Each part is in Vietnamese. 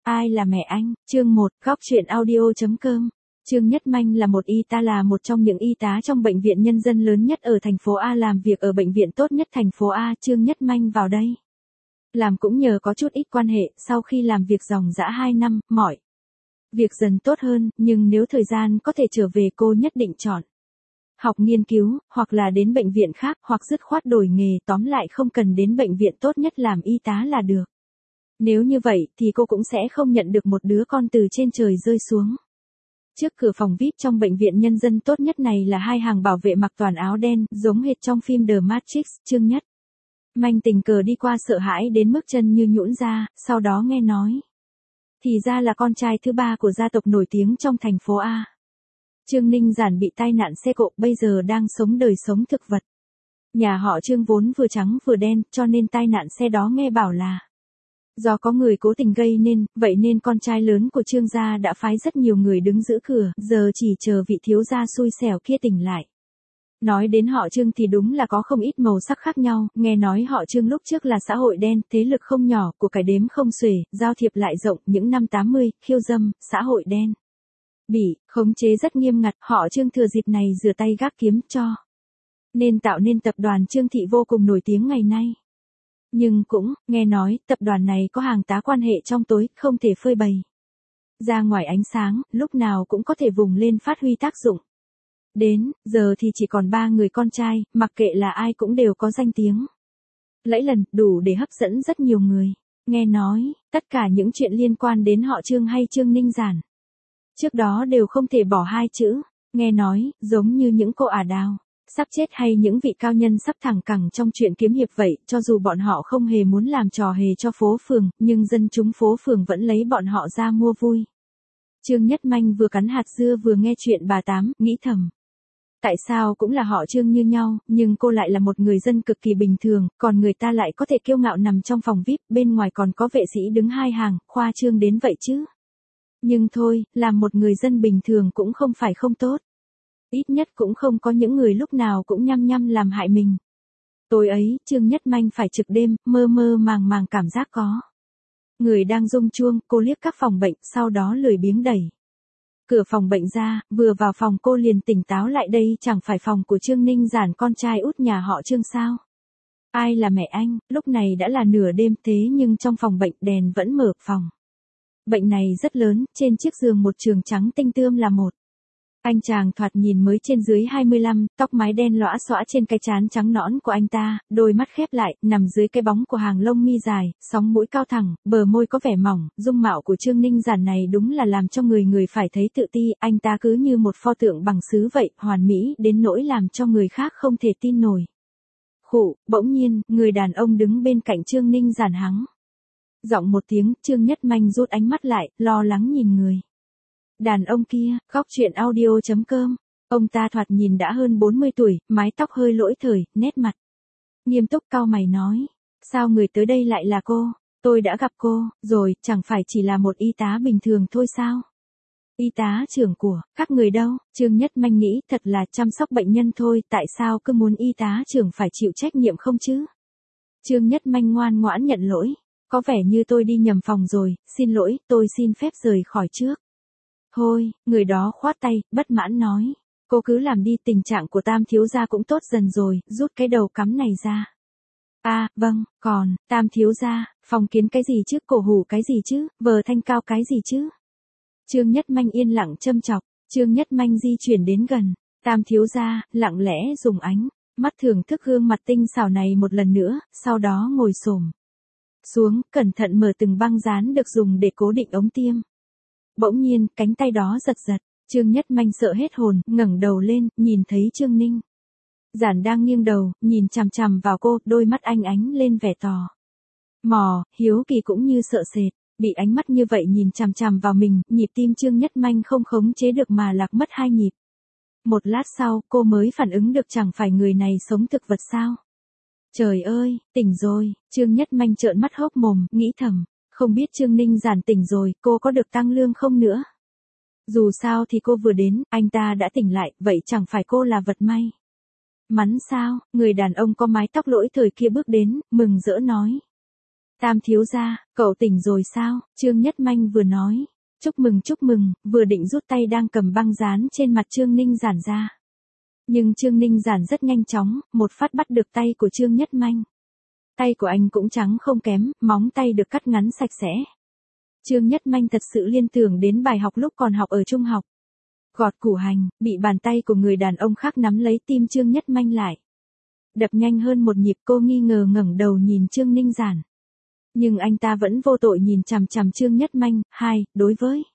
Ai là mẹ anh? Chương 1, góc truyện audio.com. Trương Nhất Manh là một y tá, là một trong những y tá trong bệnh viện nhân dân lớn nhất ở thành phố A, làm việc ở bệnh viện tốt nhất thành phố A. Trương Nhất Manh vào đây làm cũng nhờ có chút ít quan hệ. Sau khi làm việc dòng dã 2 năm, mọi việc dần tốt hơn, nhưng nếu thời gian có thể trở về, cô nhất định chọn học nghiên cứu, hoặc là đến bệnh viện khác, hoặc dứt khoát đổi nghề, tóm lại không cần đến bệnh viện tốt nhất làm y tá là được. Nếu như vậy, thì cô cũng sẽ không nhận được một đứa con từ trên trời rơi xuống. Trước cửa phòng VIP trong bệnh viện nhân dân tốt nhất này là 2 hàng bảo vệ mặc toàn áo đen, giống hệt trong phim The Matrix. Trương Nhất Manh tình cờ đi qua sợ hãi đến mức chân như nhũn ra, sau đó nghe nói thì ra là con trai thứ 3 của gia tộc nổi tiếng trong thành phố A. Trương Ninh Giản bị tai nạn xe cộ, bây giờ đang sống đời sống thực vật. Nhà họ Trương vốn vừa trắng vừa đen, cho nên tai nạn xe đó nghe bảo là do có người cố tình gây nên, vậy nên con trai lớn của Trương gia đã phái rất nhiều người đứng giữ cửa, giờ chỉ chờ vị thiếu gia xui xẻo kia tỉnh lại. Nói đến họ Trương thì đúng là có không ít màu sắc khác nhau, nghe nói họ Trương lúc trước là xã hội đen, thế lực không nhỏ, của cải đếm không xuể, giao thiệp lại rộng, những năm 80, khiêu dâm, xã hội đen bị khống chế rất nghiêm ngặt, họ Trương thừa dịp này rửa tay gác kiếm, cho nên tạo nên tập đoàn Trương Thị vô cùng nổi tiếng ngày nay. Nhưng cũng, nghe nói, tập đoàn này có hàng tá quan hệ trong tối, không thể phơi bày ra ngoài ánh sáng, lúc nào cũng có thể vùng lên phát huy tác dụng. Đến giờ thì chỉ còn 3 người con trai, mặc kệ là ai cũng đều có danh tiếng lẫy lừng, đủ để hấp dẫn rất nhiều người. Nghe nói, tất cả những chuyện liên quan đến họ Trương hay Trương Ninh Giản trước đó đều không thể bỏ 2 chữ. Nghe nói, giống như những cô ả đào sắp chết hay những vị cao nhân sắp thẳng cẳng trong chuyện kiếm hiệp vậy, cho dù bọn họ không hề muốn làm trò hề cho phố phường, nhưng dân chúng phố phường vẫn lấy bọn họ ra mua vui. Trương Nhất Manh vừa cắn hạt dưa vừa nghe chuyện bà Tám, nghĩ thầm. Tại sao cũng là họ Trương như nhau, nhưng cô lại là một người dân cực kỳ bình thường, còn người ta lại có thể kiêu ngạo nằm trong phòng VIP, bên ngoài còn có vệ sĩ đứng 2 hàng, khoa trương đến vậy chứ. Nhưng thôi, làm một người dân bình thường cũng không phải không tốt. Ít nhất cũng không có những người lúc nào cũng nhăm nhăm làm hại mình. Tối ấy, Trương Nhất Manh phải trực đêm, mơ mơ màng màng cảm giác có người đang rung chuông, cô liếc các phòng bệnh, sau đó lười biếng đẩy cửa phòng bệnh ra, vừa vào phòng cô liền tỉnh táo lại, đây chẳng phải phòng của Trương Ninh Giản, con trai út nhà họ Trương sao? Ai là mẹ anh? Lúc này đã là nửa đêm, thế nhưng trong phòng bệnh đèn vẫn mở. Phòng bệnh này rất lớn, trên chiếc giường một trường trắng tinh tươm là một anh chàng thoạt nhìn mới trên dưới 25, tóc mái đen lõa xõa trên cái trán trắng nõn của anh ta, đôi mắt khép lại, nằm dưới cái bóng của hàng lông mi dài, sóng mũi cao thẳng, bờ môi có vẻ mỏng, dung mạo của Trương Ninh Giản này đúng là làm cho người phải thấy tự ti, anh ta cứ như một pho tượng bằng sứ vậy, hoàn mỹ đến nỗi làm cho người khác không thể tin nổi. Khụ, bỗng nhiên, người đàn ông đứng bên cạnh Trương Ninh Giản hắng giọng một tiếng. Trương Nhất Manh rút ánh mắt lại, lo lắng nhìn người đàn ông kia. Góc truyện audio.com. Ông ta thoạt nhìn đã hơn 40 tuổi, mái tóc hơi lỗi thời, nét mặt nghiêm túc, cau mày nói. Sao người tới đây lại là cô? Tôi đã gặp cô rồi, chẳng phải chỉ là một y tá bình thường thôi sao? Y tá trưởng của các người đâu? Trương Nhất Manh nghĩ, thật là chăm sóc bệnh nhân thôi, tại sao cứ muốn y tá trưởng phải chịu trách nhiệm không chứ? Trương Nhất Manh ngoan ngoãn nhận lỗi. Có vẻ như tôi đi nhầm phòng rồi, xin lỗi, tôi xin phép rời khỏi trước. Thôi, người đó khoát tay, bất mãn nói. Cô cứ làm đi, tình trạng của Tam thiếu gia cũng tốt dần rồi, rút cái đầu cắm này ra. Vâng, còn, Tam thiếu gia, phong kiến cái gì chứ, cổ hủ cái gì chứ, vờ thanh cao cái gì chứ? Trương Nhất Manh yên lặng châm chọc. Trương Nhất Manh di chuyển đến gần Tam thiếu gia, lặng lẽ dùng ánh mắt thưởng thức gương mặt tinh xảo này một lần nữa, sau đó ngồi xổm xuống, cẩn thận mở từng băng dán được dùng để cố định ống tiêm. Bỗng nhiên, cánh tay đó giật giật, Trương Nhất Manh sợ hết hồn, ngẩng đầu lên, nhìn thấy Trương Ninh Giản đang nghiêng đầu, nhìn chằm chằm vào cô, đôi mắt anh ánh lên vẻ tò mò, hiếu kỳ cũng như sợ sệt. Bị ánh mắt như vậy nhìn chằm chằm vào mình, nhịp tim Trương Nhất Manh không khống chế được mà lạc mất 2 nhịp. Một lát sau, cô mới phản ứng được, chẳng phải người này sống thực vật sao? Trời ơi, tỉnh rồi. Trương Nhất Manh trợn mắt hốc mồm, nghĩ thầm, không biết Trương Ninh Giản tỉnh rồi, cô có được tăng lương không nữa? Dù sao thì cô vừa đến, anh ta đã tỉnh lại, vậy chẳng phải cô là vật may mắn sao? Người đàn ông có mái tóc lỗi thời kia bước đến, mừng rỡ nói. Tam thiếu gia, cậu tỉnh rồi sao? Trương Nhất Manh vừa nói. Chúc mừng, vừa định rút tay đang cầm băng dán trên mặt Trương Ninh Giản ra. Nhưng Trương Ninh Giản rất nhanh chóng, một phát bắt được tay của Trương Nhất Manh. Tay của anh cũng trắng không kém, móng tay được cắt ngắn sạch sẽ. Trương Nhất Manh thật sự liên tưởng đến bài học lúc còn học ở trung học. Gọt củ hành, bị bàn tay của người đàn ông khác nắm lấy tim Trương Nhất Manh lại. Đập nhanh hơn một nhịp, cô nghi ngờ ngẩng đầu nhìn Trương Ninh Giản. Nhưng anh ta vẫn vô tội nhìn chằm chằm Trương Nhất Manh, đối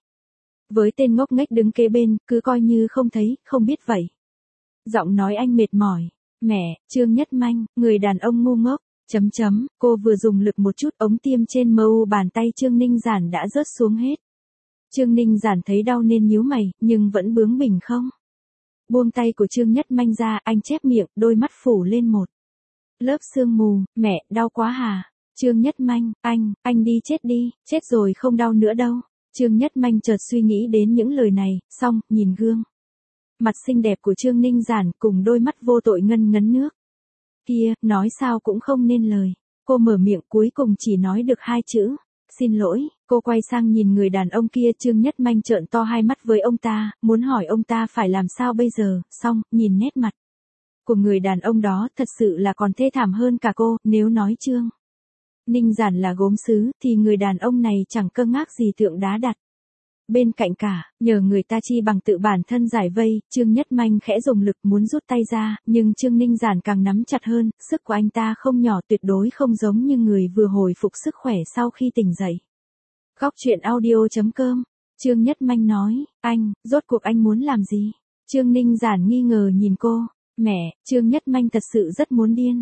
với tên ngốc nghếch đứng kế bên, cứ coi như không thấy, không biết vậy. Giọng nói anh mệt mỏi. Mẹ, Trương Nhất Manh, người đàn ông ngu ngốc, cô vừa dùng lực một chút, ống tiêm trên mu bàn tay Trương Ninh Giản đã rớt xuống hết. Trương Ninh Giản thấy đau nên nhíu mày, nhưng vẫn bướng bỉnh không buông tay của Trương Nhất Manh ra, anh chép miệng, đôi mắt phủ lên một lớp sương mù. Mẹ, đau quá hả? Trương Nhất Manh, anh đi chết rồi không đau nữa đâu. Trương Nhất Manh chợt suy nghĩ đến những lời này, xong, nhìn gương mặt xinh đẹp của Trương Ninh Giản cùng đôi mắt vô tội ngân ngấn nước. Kia, nói sao cũng không nên lời. Cô mở miệng cuối cùng chỉ nói được 2 chữ. Xin lỗi. Cô quay sang nhìn người đàn ông kia, Trương Nhất Manh trợn to hai mắt với ông ta, muốn hỏi ông ta phải làm sao bây giờ, xong, nhìn nét mặt của người đàn ông đó thật sự là còn thê thảm hơn cả cô, nếu nói Trương Ninh Giản là gốm sứ, thì người đàn ông này chẳng cơ ngác gì tượng đá đặt bên cạnh cả, nhờ người ta chi bằng tự bản thân giải vây. Trương Nhất Manh khẽ dùng lực muốn rút tay ra, nhưng Trương Ninh Giản càng nắm chặt hơn, sức của anh ta không nhỏ, tuyệt đối không giống như người vừa hồi phục sức khỏe sau khi tỉnh dậy. Góc truyện audio.com. Trương Nhất Manh nói, rốt cuộc anh muốn làm gì? Trương Ninh Giản nghi ngờ nhìn cô. Mẹ, Trương Nhất Manh thật sự rất muốn điên.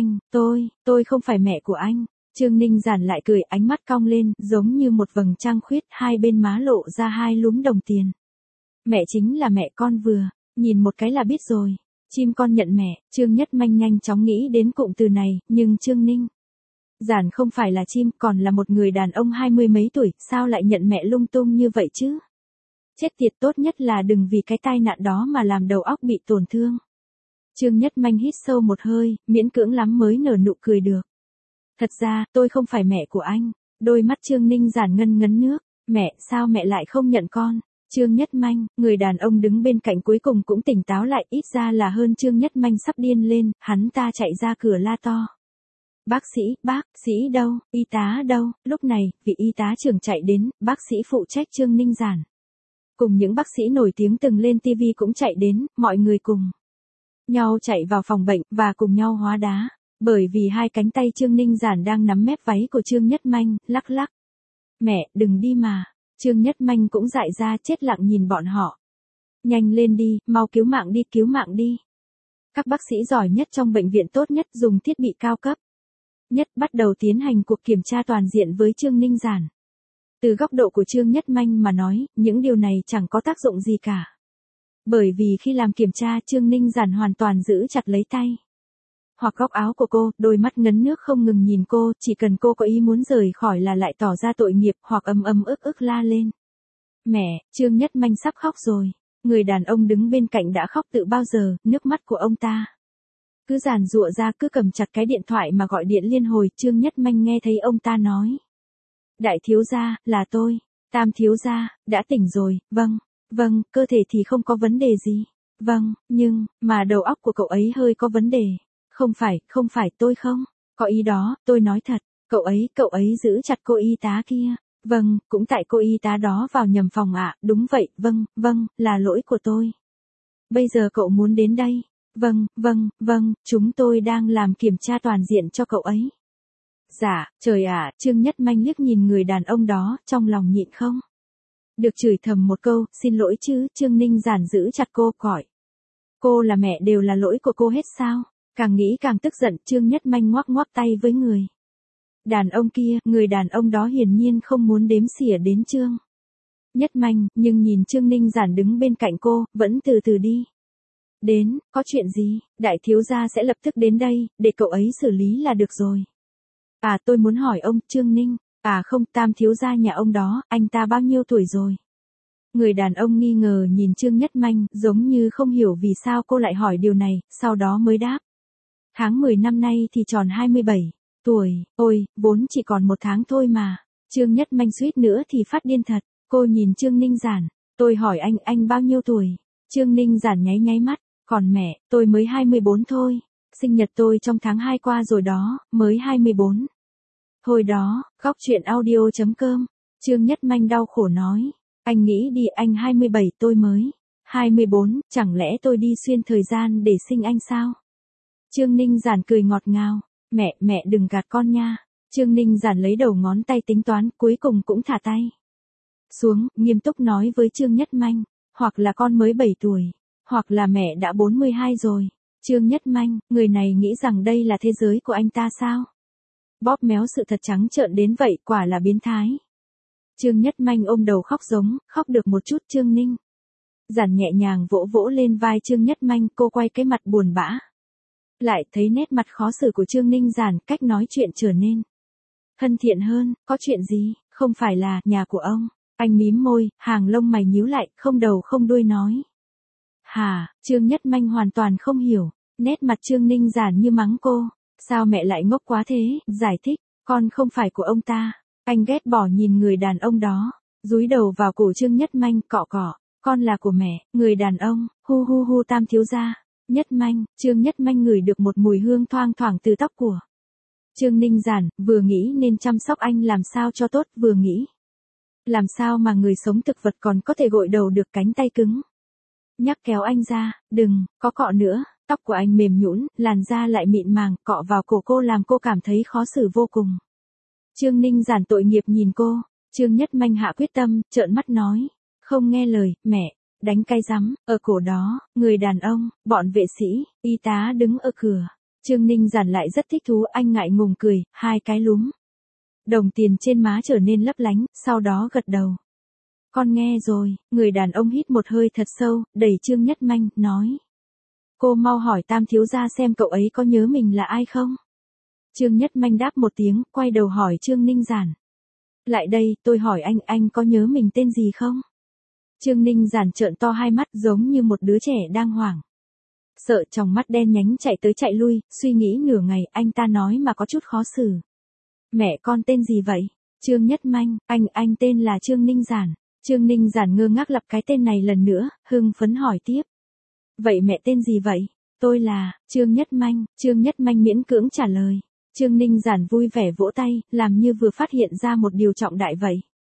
Tôi không phải mẹ của anh. Trương Ninh Giản lại cười, ánh mắt cong lên, giống như một vầng trăng khuyết, hai bên má lộ ra 2 lúm đồng tiền. Mẹ chính là mẹ con vừa, nhìn một cái là biết rồi. Chim con nhận mẹ. Trương Nhất Manh nhanh chóng nghĩ đến cụm từ này, nhưng Trương Ninh Giản không phải là chim, còn là một người đàn ông 20 mấy tuổi, sao lại nhận mẹ lung tung như vậy chứ? Chết tiệt, tốt nhất là đừng vì cái tai nạn đó mà làm đầu óc bị tổn thương. Trương Nhất Manh hít sâu một hơi, miễn cưỡng lắm mới nở nụ cười được. Thật ra, tôi không phải mẹ của anh. Đôi mắt Trương Ninh Giản ngân ngấn nước. Mẹ, sao mẹ lại không nhận con? Trương Nhất Manh, người đàn ông đứng bên cạnh cuối cùng cũng tỉnh táo lại, ít ra là hơn. Trương Nhất Manh sắp điên lên, hắn ta chạy ra cửa la to. Bác sĩ đâu, y tá đâu? Lúc này, vị y tá trưởng chạy đến, bác sĩ phụ trách Trương Ninh Giản cùng những bác sĩ nổi tiếng từng lên TV cũng chạy đến, mọi người cùng nhau chạy vào phòng bệnh, và cùng nhau hóa đá. Bởi vì 2 cánh tay Trương Ninh Giản đang nắm mép váy của Trương Nhất Manh, lắc. Mẹ, đừng đi mà. Trương Nhất Manh cũng dại ra, chết lặng nhìn bọn họ. Nhanh lên đi, mau cứu mạng đi. Các bác sĩ giỏi nhất trong bệnh viện, tốt nhất, dùng thiết bị cao cấp nhất, bắt đầu tiến hành cuộc kiểm tra toàn diện với Trương Ninh Giản. Từ góc độ của Trương Nhất Manh mà nói, những điều này chẳng có tác dụng gì cả. Bởi vì khi làm kiểm tra, Trương Ninh Giản hoàn toàn giữ chặt lấy tay hoặc góc áo của cô, đôi mắt ngấn nước không ngừng nhìn cô, chỉ cần cô có ý muốn rời khỏi là lại tỏ ra tội nghiệp, hoặc ức la lên. Mẹ, Trương Nhất Manh sắp khóc rồi. Người đàn ông đứng bên cạnh đã khóc từ bao giờ, nước mắt của ông ta cứ giàn giụa ra, cứ cầm chặt cái điện thoại mà gọi điện liên hồi. Trương Nhất Manh nghe thấy ông ta nói. Đại thiếu gia, là tôi. Tam thiếu gia, đã tỉnh rồi. Vâng, cơ thể thì không có vấn đề gì. Vâng, nhưng, mà đầu óc của cậu ấy hơi có vấn đề. Không phải, tôi không có ý đó, tôi nói thật. Cậu ấy giữ chặt cô y tá kia. Vâng, cũng tại cô y tá đó vào nhầm phòng ạ. Đúng vậy, vâng, là lỗi của tôi. Bây giờ cậu muốn đến đây. Vâng, chúng tôi đang làm kiểm tra toàn diện cho cậu ấy. Dạ, trời ạ, Trương Nhất Manh liếc nhìn người đàn ông đó, trong lòng nhịn không được chửi thầm một câu, xin lỗi chứ. Trương Ninh Giản giữ chặt cô, gọi cô là mẹ, đều là lỗi của cô hết sao? Càng nghĩ càng tức giận, Trương Nhất Manh ngoắc tay với người đàn ông kia. Người đàn ông đó hiển nhiên không muốn đếm xỉa đến Trương Nhất Manh, nhưng nhìn Trương Ninh Giản đứng bên cạnh cô, vẫn từ từ đi đến. Có chuyện gì? Đại thiếu gia sẽ lập tức đến đây, để cậu ấy xử lý là được rồi. Tôi muốn hỏi ông, Trương Ninh. Không, Tam thiếu gia nhà ông đó, anh ta bao nhiêu tuổi rồi? Người đàn ông nghi ngờ nhìn Trương Nhất Manh, giống như không hiểu vì sao cô lại hỏi điều này, sau đó mới đáp. Tháng 10 năm nay thì tròn 27. Tuổi, ôi, vốn chỉ còn 1 tháng thôi mà. Trương Nhất Manh suýt nữa thì phát điên thật. Cô nhìn Trương Ninh Giản. Tôi hỏi anh bao nhiêu tuổi? Trương Ninh Giản nháy nháy mắt. Còn mẹ, tôi mới 24 thôi. Sinh nhật tôi trong tháng 2 qua rồi đó, mới 24. Hồi đó, góc chuyện audio.com. Trương Nhất Manh đau khổ nói. Anh nghĩ đi, anh 27 tôi mới 24, chẳng lẽ tôi đi xuyên thời gian để sinh anh sao? Trương Ninh Giản cười ngọt ngào. Mẹ đừng gạt con nha. Trương Ninh Giản lấy đầu ngón tay tính toán, cuối cùng cũng thả tay xuống, nghiêm túc nói với Trương Nhất Manh. Hoặc là con mới 7 tuổi, hoặc là mẹ đã 42 rồi. Trương Nhất Manh, người này nghĩ rằng đây là thế giới của anh ta sao? Bóp méo sự thật trắng trợn đến vậy, quả là biến thái. Trương Nhất Manh ôm đầu khóc giống, khóc được một chút. Trương Ninh Giản nhẹ nhàng vỗ vỗ lên vai Trương Nhất Manh, cô quay cái mặt buồn bã. Lại thấy nét mặt khó xử của Trương Ninh Giản, cách nói chuyện trở nên thân thiện hơn. Có chuyện gì, không phải là nhà của ông? Anh mím môi, hàng lông mày nhíu lại, không đầu không đuôi nói. Hả? Trương Nhất Manh hoàn toàn không hiểu. Nét mặt Trương Ninh Giản như mắng cô. Sao mẹ lại ngốc quá thế? Giải thích, con không phải của ông ta. Anh ghét bỏ nhìn người đàn ông đó, dúi đầu vào cổ Trương Nhất Manh, cọ cọ. Con là của mẹ, người đàn ông, hu hu hu. Tam thiếu gia. Nhất Manh, Trương Nhất Manh ngửi được một mùi hương thoang thoảng từ tóc của Trương Ninh Giản, vừa nghĩ nên chăm sóc anh làm sao cho tốt, vừa nghĩ làm sao mà người sống thực vật còn có thể gội đầu được, cánh tay cứng nhắc kéo anh ra. Đừng có cọ nữa. Tóc của anh mềm nhũn, làn da lại mịn màng, cọ vào cổ cô làm cô cảm thấy khó xử vô cùng. Trương Ninh Giản tội nghiệp nhìn cô. Trương Nhất Manh hạ quyết tâm, trợn mắt nói. Không nghe lời, mẹ. Đánh cay rắm. Ở cổ đó, người đàn ông, bọn vệ sĩ, y tá đứng ở cửa. Trương Ninh Giản lại rất thích thú, anh ngại ngùng cười, hai cái lúm đồng tiền trên má trở nên lấp lánh, sau đó gật đầu. Con nghe rồi. Người đàn ông hít một hơi thật sâu, đẩy Trương Nhất Manh, nói. Cô mau hỏi Tam thiếu gia xem cậu ấy có nhớ mình là ai không? Trương Nhất Manh đáp một tiếng, quay đầu hỏi Trương Ninh Giản. Lại đây, tôi hỏi anh có nhớ mình tên gì không? Trương Ninh Giản trợn to hai mắt giống như một đứa trẻ đang hoảng sợ, trong mắt đen nhánh chạy tới chạy lui, suy nghĩ nửa ngày, anh ta nói mà có chút khó xử. Mẹ con tên gì vậy? Trương Nhất Manh, anh tên là Trương Ninh Giản. Trương Ninh Giản ngơ ngác lặp cái tên này lần nữa, hưng phấn hỏi tiếp. Vậy mẹ tên gì vậy? Tôi là Trương Nhất Manh. Trương Nhất Manh miễn cưỡng trả lời. Trương Ninh Giản vui vẻ vỗ tay, làm như vừa phát hiện ra một điều trọng đại vậy.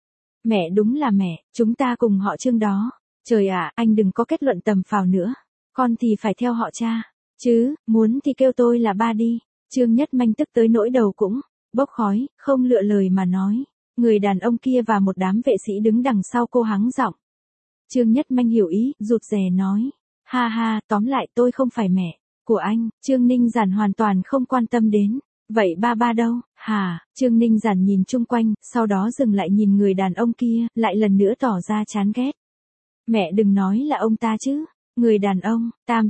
Mẹ đúng là mẹ, chúng ta cùng họ Trương đó. Trời ạ, anh đừng có kết luận tầm phào nữa. Con thì phải theo họ cha. Chứ, muốn thì kêu tôi là ba đi. Trương Nhất Manh tức tới nỗi đầu cũng bốc khói, không lựa lời mà nói. Người đàn ông kia và một đám vệ sĩ đứng đằng sau cô hắng giọng. Trương Nhất Manh hiểu ý, rụt rè nói. Ha ha, tóm lại tôi không phải mẹ của anh. Trương Ninh Giản hoàn toàn không quan tâm đến. Vậy ba đâu? Hả? Trương Ninh Giản nhìn chung quanh, sau đó dừng lại nhìn người đàn ông kia, lại lần nữa tỏ ra chán ghét. Mẹ đừng nói là ông ta chứ. Người đàn ông,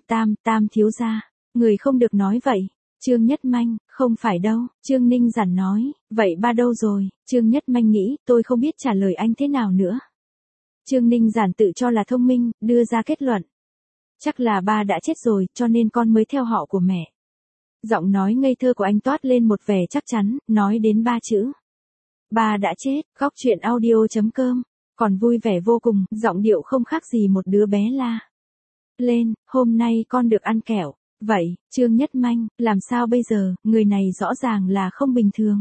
Tam thiếu gia. Người không được nói vậy. Trương Nhất Manh, không phải đâu. Trương Ninh Giản nói, vậy ba đâu rồi? Trương Nhất Manh nghĩ, tôi không biết trả lời anh thế nào nữa. Trương Ninh Giản tự cho là thông minh, đưa ra kết luận. Chắc là ba đã chết rồi, cho nên con mới theo họ của mẹ. Giọng nói ngây thơ của anh toát lên một vẻ chắc chắn, nói đến 3 chữ. Ba đã chết. Góc chuyện audio.com. Còn vui vẻ vô cùng, giọng điệu không khác gì một đứa bé la lên, hôm nay con được ăn kẹo. Vậy, Trương Nhất Manh, làm sao bây giờ, người này rõ ràng là không bình thường.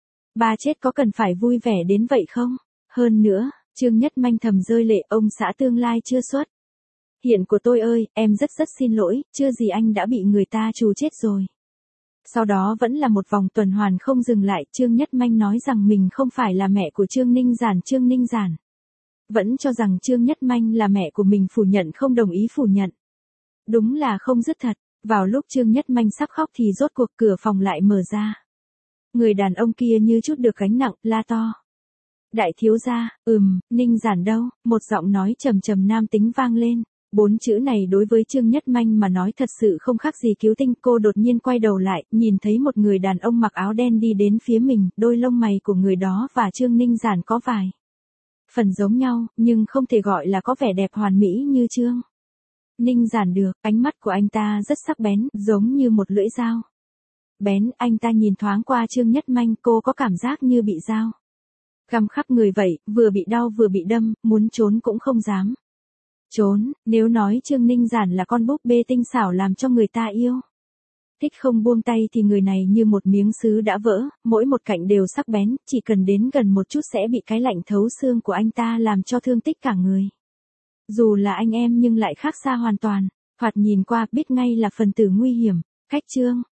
Ba chết có cần phải vui vẻ đến vậy không? Hơn nữa, Trương Nhất Manh thầm rơi lệ, ông xã tương lai chưa xuất hiện của tôi ơi, em rất xin lỗi, chưa gì anh đã bị người ta trù chết rồi. Sau đó vẫn là một vòng tuần hoàn không dừng lại, Trương Nhất Manh nói rằng mình không phải là mẹ của Trương Ninh Giản. Trương Ninh Giản vẫn cho rằng Trương Nhất Manh là mẹ của mình, phủ nhận không đồng ý phủ nhận. Đúng là không dứt thật. Vào lúc Trương Nhất Manh sắp khóc thì rốt cuộc cửa phòng lại mở ra. Người đàn ông kia như chút được gánh nặng, la to. Đại thiếu gia, Ninh Giản đâu? Một giọng nói trầm trầm nam tính vang lên. 4 chữ này đối với Trương Nhất Manh mà nói thật sự không khác gì cứu tinh. Cô đột nhiên quay đầu lại, nhìn thấy một người đàn ông mặc áo đen đi đến phía mình, đôi lông mày của người đó và Trương Ninh Giản có vài phần giống nhau, nhưng không thể gọi là có vẻ đẹp hoàn mỹ như Trương Ninh Giản được. Ánh mắt của anh ta rất sắc bén, giống như một lưỡi dao bén, anh ta nhìn thoáng qua Trương Nhất Manh, cô có cảm giác như bị dao găm khắp người vậy, vừa bị đau vừa bị đâm, muốn trốn cũng không dám. Trốn, nếu nói Trương Ninh Giản là con búp bê tinh xảo làm cho người ta yêu thích không buông tay thì người này như một miếng sứ đã vỡ, mỗi một cạnh đều sắc bén, chỉ cần đến gần một chút sẽ bị cái lạnh thấu xương của anh ta làm cho thương tích cả người. Dù là anh em nhưng lại khác xa hoàn toàn, thoạt nhìn qua biết ngay là phần tử nguy hiểm. Cách Trương